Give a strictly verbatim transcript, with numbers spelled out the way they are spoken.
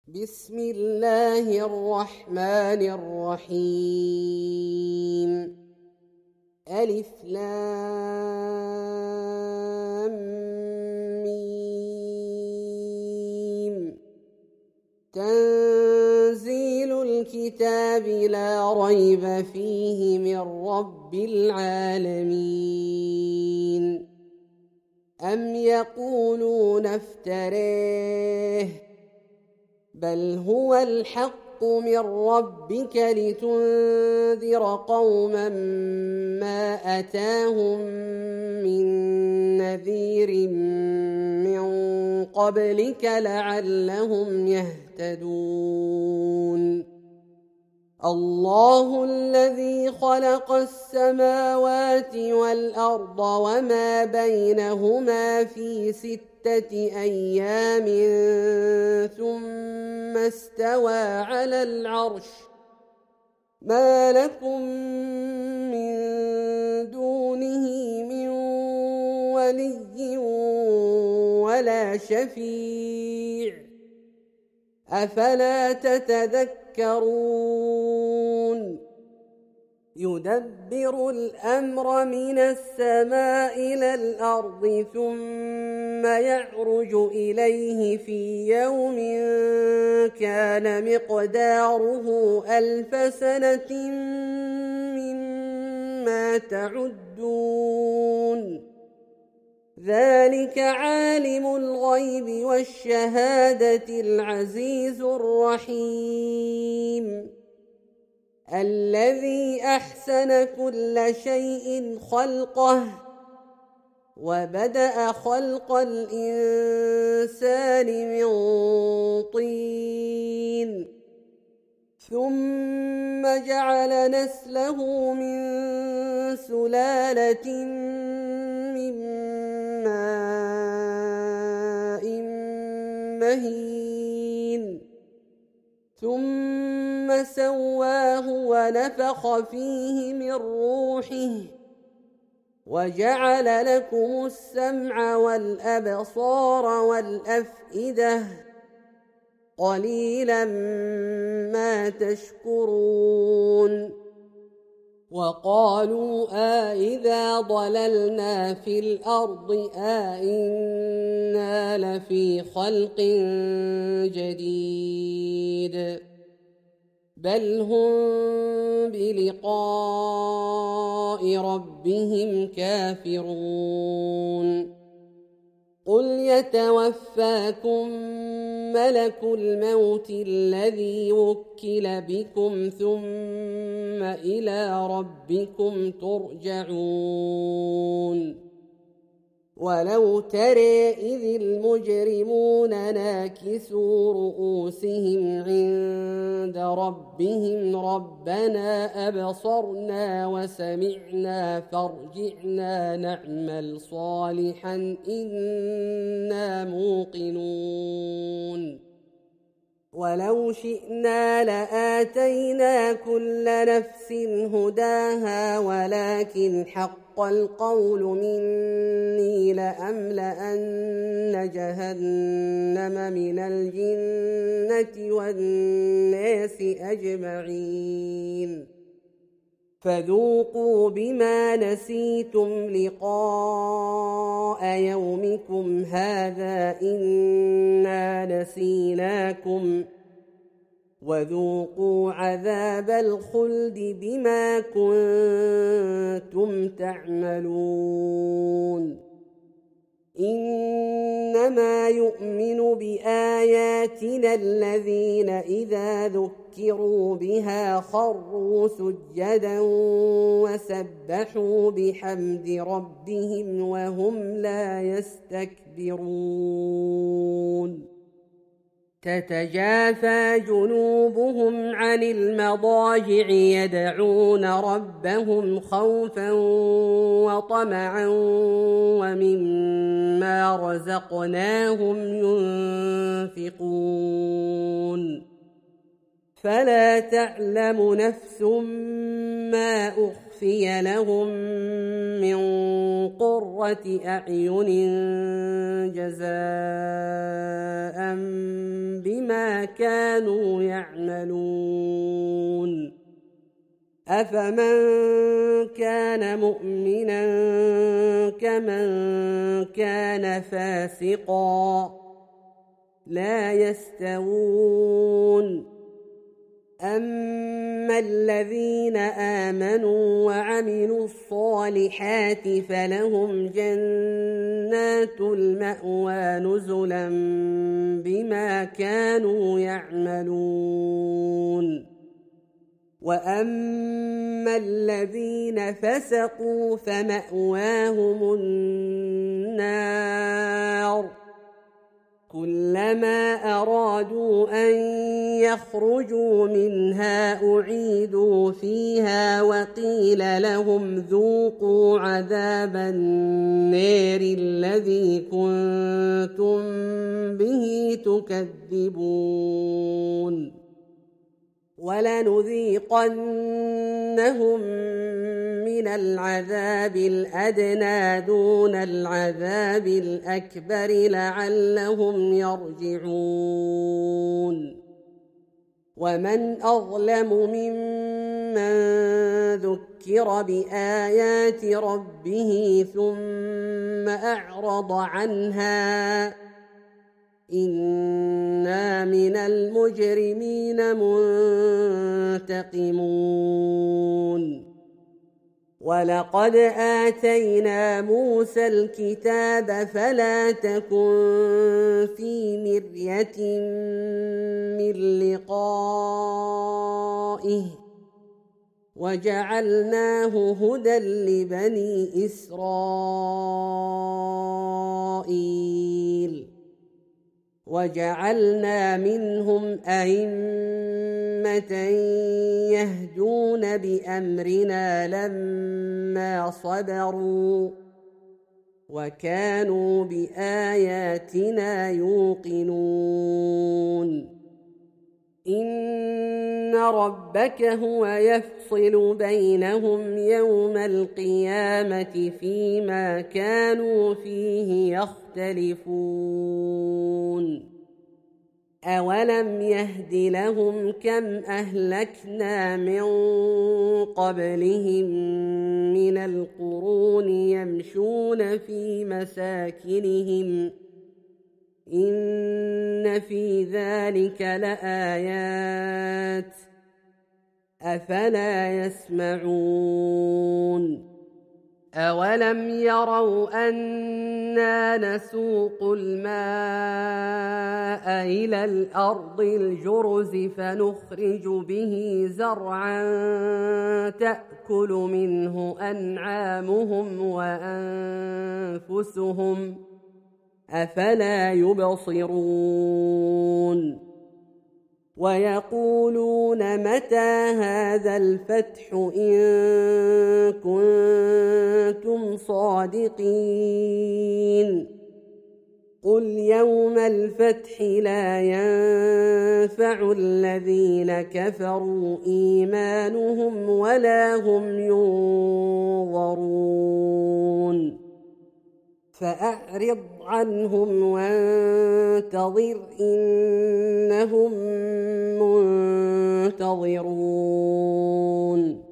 بسم الله الرحمن الرحيم. ألف لام ميم. تنزيل الكتاب لا ريب فيه من رب العالمين. أم يقولون افتريه بل هو الحق من ربك لتنذر قوما ما أتاهم من نذير من قبلك لعلهم يهتدون. الله الذي خلق السماوات والأرض وما بينهما في ستة أيام ثم استوى على العرش. ما لكم من دونه من ولي ولا شفيع أفلا تتذكرون. يدبر الأمر من السماء إلى الأرض ثم يعرج إليه في يوم كان مقداره ألف سنة مما تعدون. ذلك عالم الغيب والشهادة العزيز الرحيم الذي أحسن كل شيء خلقه وبدأ خلق الإنسان من طين ثم جعل نسله من سلالة من ماء مهين ثم سواه ونفخ فيه من روحه وجعل لكم السمع والأبصار والأفئدة قليلا ما تشكرون. وقالوا أإذا ضللنا في الأرض أإنا لفي خلق جديد بل هم بلقاء ربهم كافرون. قل يتوفاكم ملك الموت الذي وكل بكم ثم إلى ربكم ترجعون. ولو ترى إذ المجرمون ناكسوا رؤوسهم عند ربهم ربنا أبصرنا وسمعنا فارجعنا نعمل صالحا إنا موقنون. ولو شئنا لآتينا كل نفس هداها ولكن حق القول مني لأملأن جهنم من الجنة والناس أجمعين. فذوقوا بما نسيتم لقاء يومكم هذا إنا نسيناكم وذوقوا عذاب الخلد بما كنتم تعملون. إنما يؤمن بآياتنا الذين إذا ذكروا بها خروا سجدا وسبحوا بحمد ربهم وهم لا يستكبرون. تتجافى جنوبهم عن المضاجع يدعون ربهم خوفا وطمعا ومما رزقناهم ينفقون. فلا تعلم نفس ما أخفي لهم من قرة أعين جزاء بما كانوا يعملون أفمن كان مؤمنا كمن كان فاسقا لا يستوون أما الذين آمنوا وعملوا الصالحات فلهم جنات المأوى نزلا بما كانوا يعملون وأما الذين فسقوا فمأواهم النار كلما أرادوا أن يخرجوا منها أعيدوا فيها وقيل لهم ذوقوا عذاب النار الذي كنتم به تكذبون ولنذيقنهم من العذاب الأدنى دون العذاب الأكبر لعلهم يرجعون ومن أظلم ممن ذكر بآيات ربه ثم أعرض عنها إنا من المجرمين منتقمون ولقد آتينا موسى الكتاب فلا تكن في مرية من لقائه وجعلناه هدى لبني إسرائيل وجعلنا منهم أئمة يهدون بأمرنا لما صبروا وكانوا بآياتنا يوقنون إن ربك هو يفصل بينهم يوم القيامة فيما كانوا فيه يختلفون أولم يهد لهم كم أهلكنا من قبلهم من القرون يمشون في مساكنهم إن في ذلك لآيات أفلا يسمعون أولم يروا أنا نسوق الماء إلى الأرض الجرز فنخرج به زرعا تأكل منه أنعامهم وأنفسهم أفلا يبصرون ويقولون متى هذا الفتح إن كنتم صادقين قل يوم الفتح لا ينفع الذين كفروا إيمانهم ولا هم ينظرون فأعرض عنهم وانتظر إنهم منتظرون